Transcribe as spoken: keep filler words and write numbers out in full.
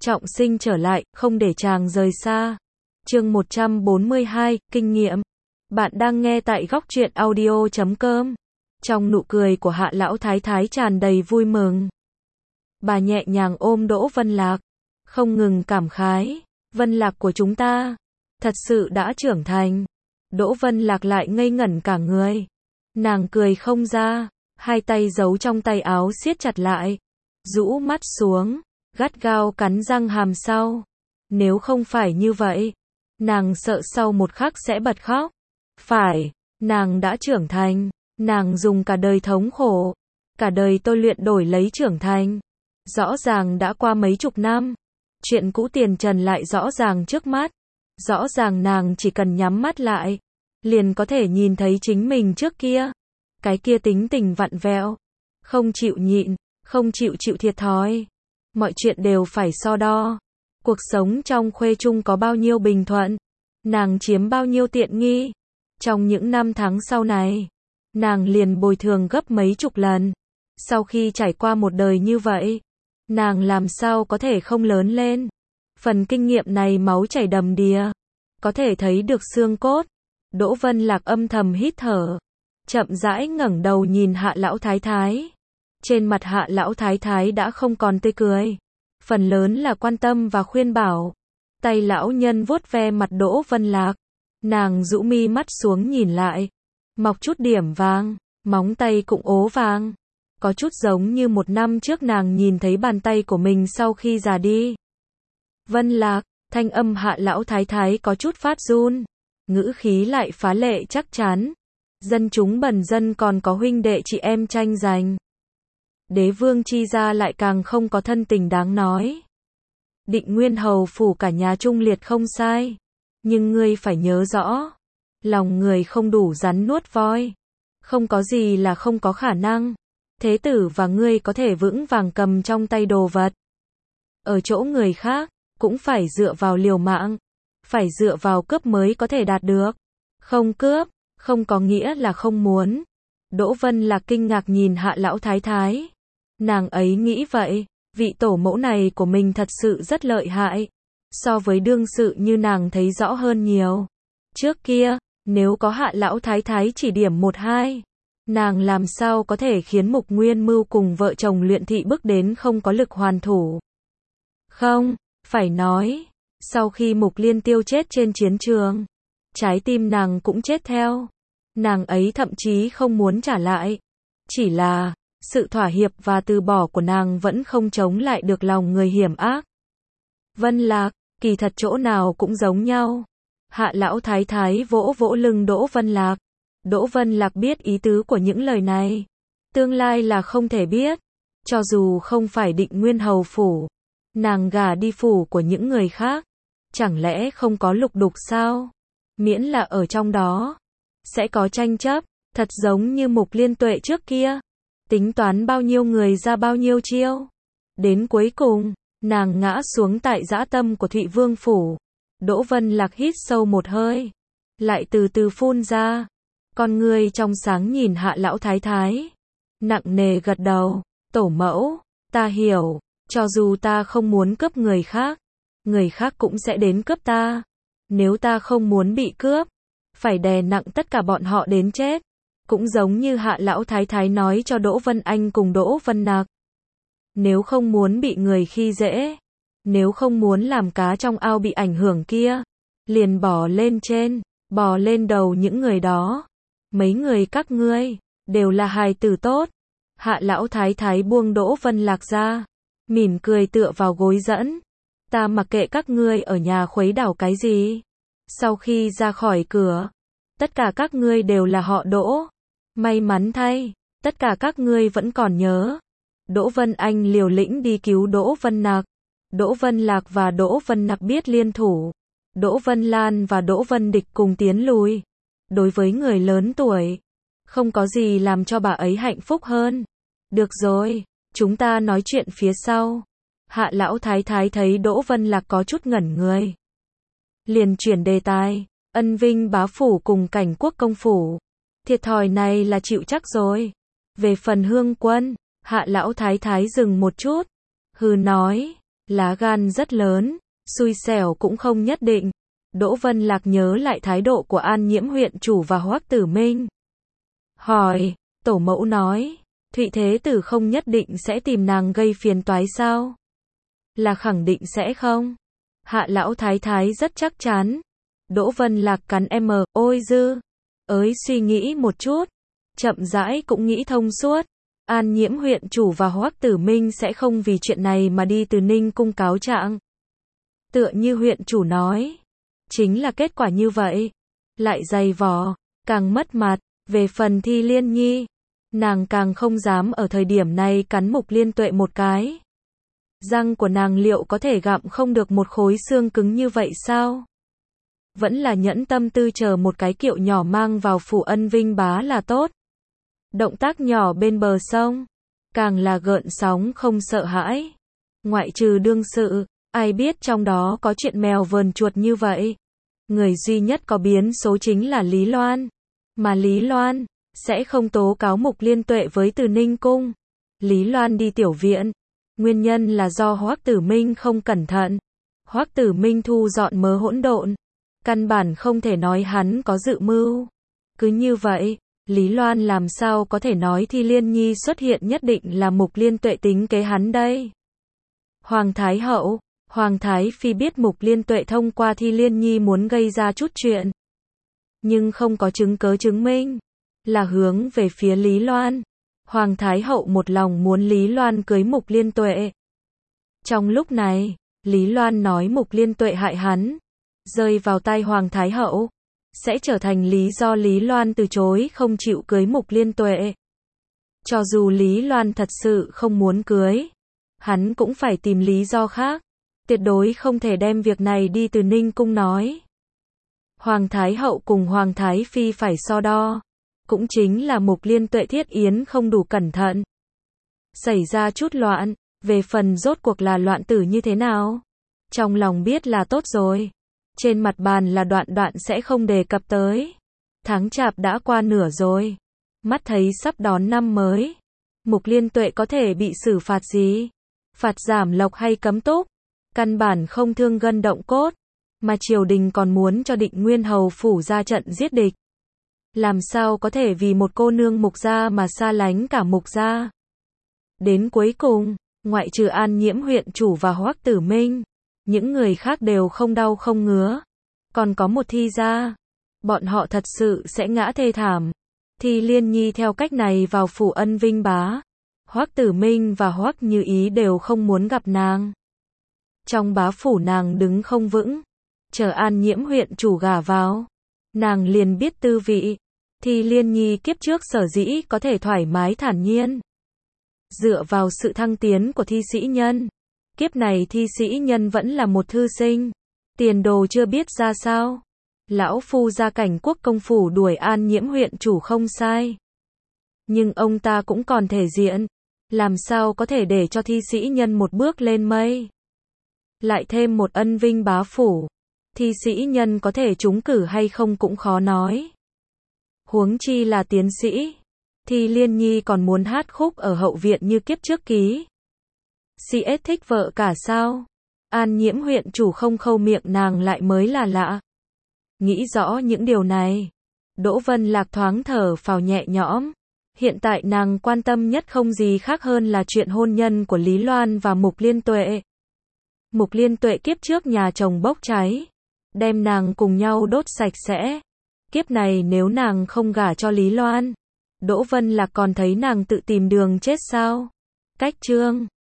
trọng sinh trở lại, không để chàng rời xa. Chương một trăm bốn mươi hai, kinh nghiệm. Bạn đang nghe tại góc truyện audio chấm com. Trong nụ cười của Hạ lão thái thái tràn đầy vui mừng. Bà nhẹ nhàng ôm Đỗ Vân Lạc, không ngừng cảm khái, Vân Lạc của chúng ta, thật sự đã trưởng thành. Đỗ Vân Lạc lại ngây ngẩn cả người. Nàng cười không ra, hai tay giấu trong tay áo siết chặt lại, rũ mắt xuống, gắt gao cắn răng hàm sau. Nếu không phải như vậy, nàng sợ sau một khắc sẽ bật khóc. Phải, nàng đã trưởng thành, nàng dùng cả đời thống khổ, cả đời tôi luyện đổi lấy trưởng thành. Rõ ràng đã qua mấy chục năm, chuyện cũ tiền trần lại rõ ràng trước mắt. Rõ ràng nàng chỉ cần nhắm mắt lại, liền có thể nhìn thấy chính mình trước kia. Cái kia tính tình vặn vẹo, không chịu nhịn, không chịu chịu thiệt thòi. Mọi chuyện đều phải so đo. Cuộc sống trong khuê trung có bao nhiêu bình thuận, nàng chiếm bao nhiêu tiện nghi. Trong những năm tháng sau này, nàng liền bồi thường gấp mấy chục lần. Sau khi trải qua một đời như vậy, nàng làm sao có thể không lớn lên. Phần kinh nghiệm này máu chảy đầm đìa, có thể thấy được xương cốt. Đỗ Vân Lạc âm thầm hít thở, chậm rãi ngẩng đầu nhìn Hạ lão thái thái. Trên mặt Hạ lão thái thái đã không còn tươi cười, phần lớn là quan tâm và khuyên bảo. Tay lão nhân vuốt ve mặt Đỗ Vân Lạc, nàng rũ mi mắt xuống nhìn lại, mọc chút điểm vàng, móng tay cũng ố vàng, có chút giống như một năm trước nàng nhìn thấy bàn tay của mình sau khi già đi. Vân Lạc, thanh âm Hạ lão thái thái có chút phát run, ngữ khí lại phá lệ chắc chắn. Dân chúng bần dân còn có huynh đệ chị em tranh giành. Đế vương chi gia lại càng không có thân tình đáng nói. Định Nguyên hầu phủ cả nhà trung liệt không sai, nhưng ngươi phải nhớ rõ, lòng người không đủ rắn nuốt voi, không có gì là không có khả năng. Thế tử và ngươi có thể vững vàng cầm trong tay đồ vật, ở chỗ người khác cũng phải dựa vào liều mạng, phải dựa vào cướp mới có thể đạt được. Không cướp, không có nghĩa là không muốn. Đỗ Vân Lạc kinh ngạc nhìn Hạ lão thái thái. Nàng ấy nghĩ vậy, vị tổ mẫu này của mình thật sự rất lợi hại, so với đương sự như nàng thấy rõ hơn nhiều. Trước kia, nếu có Hạ lão thái thái chỉ điểm một hai, nàng làm sao có thể khiến Mục Nguyên Mưu cùng vợ chồng Luyện Thị bước đến không có lực hoàn thủ. Không, phải nói, sau khi Mục Liên Tiêu chết trên chiến trường, trái tim nàng cũng chết theo. Nàng ấy thậm chí không muốn trả lại. Chỉ là, sự thỏa hiệp và từ bỏ của nàng vẫn không chống lại được lòng người hiểm ác. Vân Lạc, kỳ thật chỗ nào cũng giống nhau. Hạ lão thái thái vỗ vỗ lưng Đỗ Vân Lạc. Đỗ Vân Lạc biết ý tứ của những lời này. Tương lai là không thể biết. Cho dù không phải Định Nguyên hầu phủ, nàng gả đi phủ của những người khác, chẳng lẽ không có lục đục sao? Miễn là ở trong đó, sẽ có tranh chấp, thật giống như Mục Liên Tuệ trước kia. Tính toán bao nhiêu người ra bao nhiêu chiêu. Đến cuối cùng, nàng ngã xuống tại dã tâm của Thụy Vương phủ. Đỗ Vân Lạc hít sâu một hơi, lại từ từ phun ra. Con ngươi trong sáng nhìn Hạ lão thái thái, nặng nề gật đầu. Tổ mẫu, ta hiểu, cho dù ta không muốn cướp người khác, người khác cũng sẽ đến cướp ta. Nếu ta không muốn bị cướp, phải đè nặng tất cả bọn họ đến chết. Cũng giống như Hạ lão thái thái nói cho Đỗ Vân Anh cùng Đỗ Vân Nặc. Nếu không muốn bị người khi dễ, nếu không muốn làm cá trong ao bị ảnh hưởng kia, liền bỏ lên trên, bò lên đầu những người đó. Mấy người các ngươi, đều là hài tử tốt. Hạ lão thái thái buông Đỗ Vân Lạc ra, mỉm cười tựa vào gối dẫn. Ta mặc kệ các ngươi ở nhà khuấy đảo cái gì. Sau khi ra khỏi cửa, tất cả các ngươi đều là họ Đỗ. May mắn thay, tất cả các ngươi vẫn còn nhớ. Đỗ Vân Anh liều lĩnh đi cứu Đỗ Vân Nặc. Đỗ Vân Lạc và Đỗ Vân Nặc biết liên thủ. Đỗ Vân Lan và Đỗ Vân Địch cùng tiến lùi. Đối với người lớn tuổi, không có gì làm cho bà ấy hạnh phúc hơn. Được rồi, chúng ta nói chuyện phía sau. Hạ lão thái thái thấy Đỗ Vân Lạc có chút ngẩn người, liền chuyển đề tài. Ân Vinh bá phủ cùng Cảnh Quốc công phủ, thiệt thòi này là chịu chắc rồi. Về phần Hương Quân, Hạ lão thái thái dừng một chút, hừ nói, Lá gan rất lớn, xui xẻo cũng không nhất định. Đỗ Vân Lạc nhớ lại thái độ của An Nhiễm huyện chủ và Hoắc Tử Minh. Hỏi, tổ mẫu nói, Thụy Thế Tử không nhất định sẽ tìm nàng gây phiền toái sao? Là khẳng định sẽ không? Hạ lão thái thái rất chắc chắn. Đỗ Vân Lạc cắn em, ôi dư. Ới suy nghĩ một chút. Chậm rãi cũng nghĩ thông suốt. An Nhiễm huyện chủ và Hoắc Tử Minh sẽ không vì chuyện này mà đi từ Ninh cung cáo trạng. Tựa như huyện chủ nói. Chính là kết quả như vậy. Lại dày vò, càng mất mặt. Về phần Thi Liên Nhi, nàng càng không dám ở thời điểm này cắn Mục Liên Tuệ một cái. Răng của nàng liệu có thể gặm không được một khối xương cứng như vậy sao? Vẫn là nhẫn tâm tư chờ một cái kiệu nhỏ mang vào phủ Ân Vinh Bá là tốt. Động tác nhỏ bên bờ sông, càng là gợn sóng không sợ hãi. Ngoại trừ đương sự, ai biết trong đó có chuyện mèo vờn chuột như vậy. Người duy nhất có biến số chính là Lý Loan. Mà Lý Loan sẽ không tố cáo Mục Liên Tuệ với Từ Ninh cung. Lý Loan đi tiểu viện, nguyên nhân là do Hoắc Tử Minh không cẩn thận. Hoắc Tử Minh thu dọn mớ hỗn độn, căn bản không thể nói hắn có dự mưu. Cứ như vậy, Lý Loan làm sao có thể nói Thi Liên Nhi xuất hiện nhất định là Mục Liên Tuệ tính kế hắn đây? Hoàng Thái Hậu, Hoàng Thái Phi biết Mục Liên Tuệ thông qua Thi Liên Nhi muốn gây ra chút chuyện, nhưng không có chứng cớ chứng minh, là hướng về phía Lý Loan. Hoàng Thái Hậu một lòng muốn Lý Loan cưới Mục Liên Tuệ. Trong lúc này, Lý Loan nói Mục Liên Tuệ hại hắn, rơi vào tay Hoàng Thái Hậu, sẽ trở thành lý do Lý Loan từ chối không chịu cưới Mục Liên Tuệ. Cho dù Lý Loan thật sự không muốn cưới, hắn cũng phải tìm lý do khác, tuyệt đối không thể đem việc này đi từ Ninh cung nói. Hoàng Thái Hậu cùng Hoàng Thái Phi phải so đo, cũng chính là Mục Liên Tuệ thiết yến không đủ cẩn thận, xảy ra chút loạn. Về phần rốt cuộc là loạn tử như thế nào, trong lòng biết là tốt rồi. Trên mặt bàn là đoạn đoạn sẽ không đề cập tới. Tháng Chạp đã qua nửa rồi, mắt thấy sắp đón năm mới. Mục Liên Tuệ có thể bị xử phạt gì? Phạt giảm lộc hay cấm túc? Căn bản không thương gân động cốt, mà triều đình còn muốn cho Định Nguyên hầu phủ ra trận giết địch. Làm sao có thể vì một cô nương Mục gia mà xa lánh cả Mục gia? Đến cuối cùng, ngoại trừ An Nhiễm huyện chủ và Hoắc Tử Minh, những người khác đều không đau không ngứa. Còn có một Thi gia, bọn họ thật sự sẽ ngã thê thảm. Thi Liên Nhi theo cách này vào phủ Ân Vinh Bá, Hoắc Tử Minh và Hoắc Như Ý đều không muốn gặp nàng. Trong bá phủ nàng đứng không vững, chờ An Nhiễm huyện chủ gả vào, nàng liền biết tư vị. Thi Liên Nhi kiếp trước sở dĩ có thể thoải mái thản nhiên, dựa vào sự thăng tiến của Thi Sĩ Nhân. Kiếp này Thi Sĩ Nhân vẫn là một thư sinh, tiền đồ chưa biết ra sao. Lão phu ra Cảnh Quốc công phủ đuổi An Nhiễm huyện chủ không sai, nhưng ông ta cũng còn thể diện, làm sao có thể để cho Thi Sĩ Nhân một bước lên mây. Lại thêm một Ân Vinh Bá phủ, Thi Sĩ Nhân có thể trúng cử hay không cũng khó nói. Huống chi là tiến sĩ. Thi Liên Nhi còn muốn hát khúc ở hậu viện như kiếp trước ký. xê ét thích vợ cả sao? An Nhiễm huyện chủ không khâu miệng nàng lại mới là lạ. Nghĩ rõ những điều này, Đỗ Vân Lạc thoáng thở phào nhẹ nhõm. Hiện tại nàng quan tâm nhất không gì khác hơn là chuyện hôn nhân của Lý Loan và Mục Liên Tuệ. Mục Liên Tuệ kiếp trước nhà chồng bốc cháy, đem nàng cùng nhau đốt sạch sẽ. Kiếp này nếu nàng không gả cho Lý Loan, Đỗ Vân Lạc còn thấy nàng tự tìm đường chết sao? Cách chương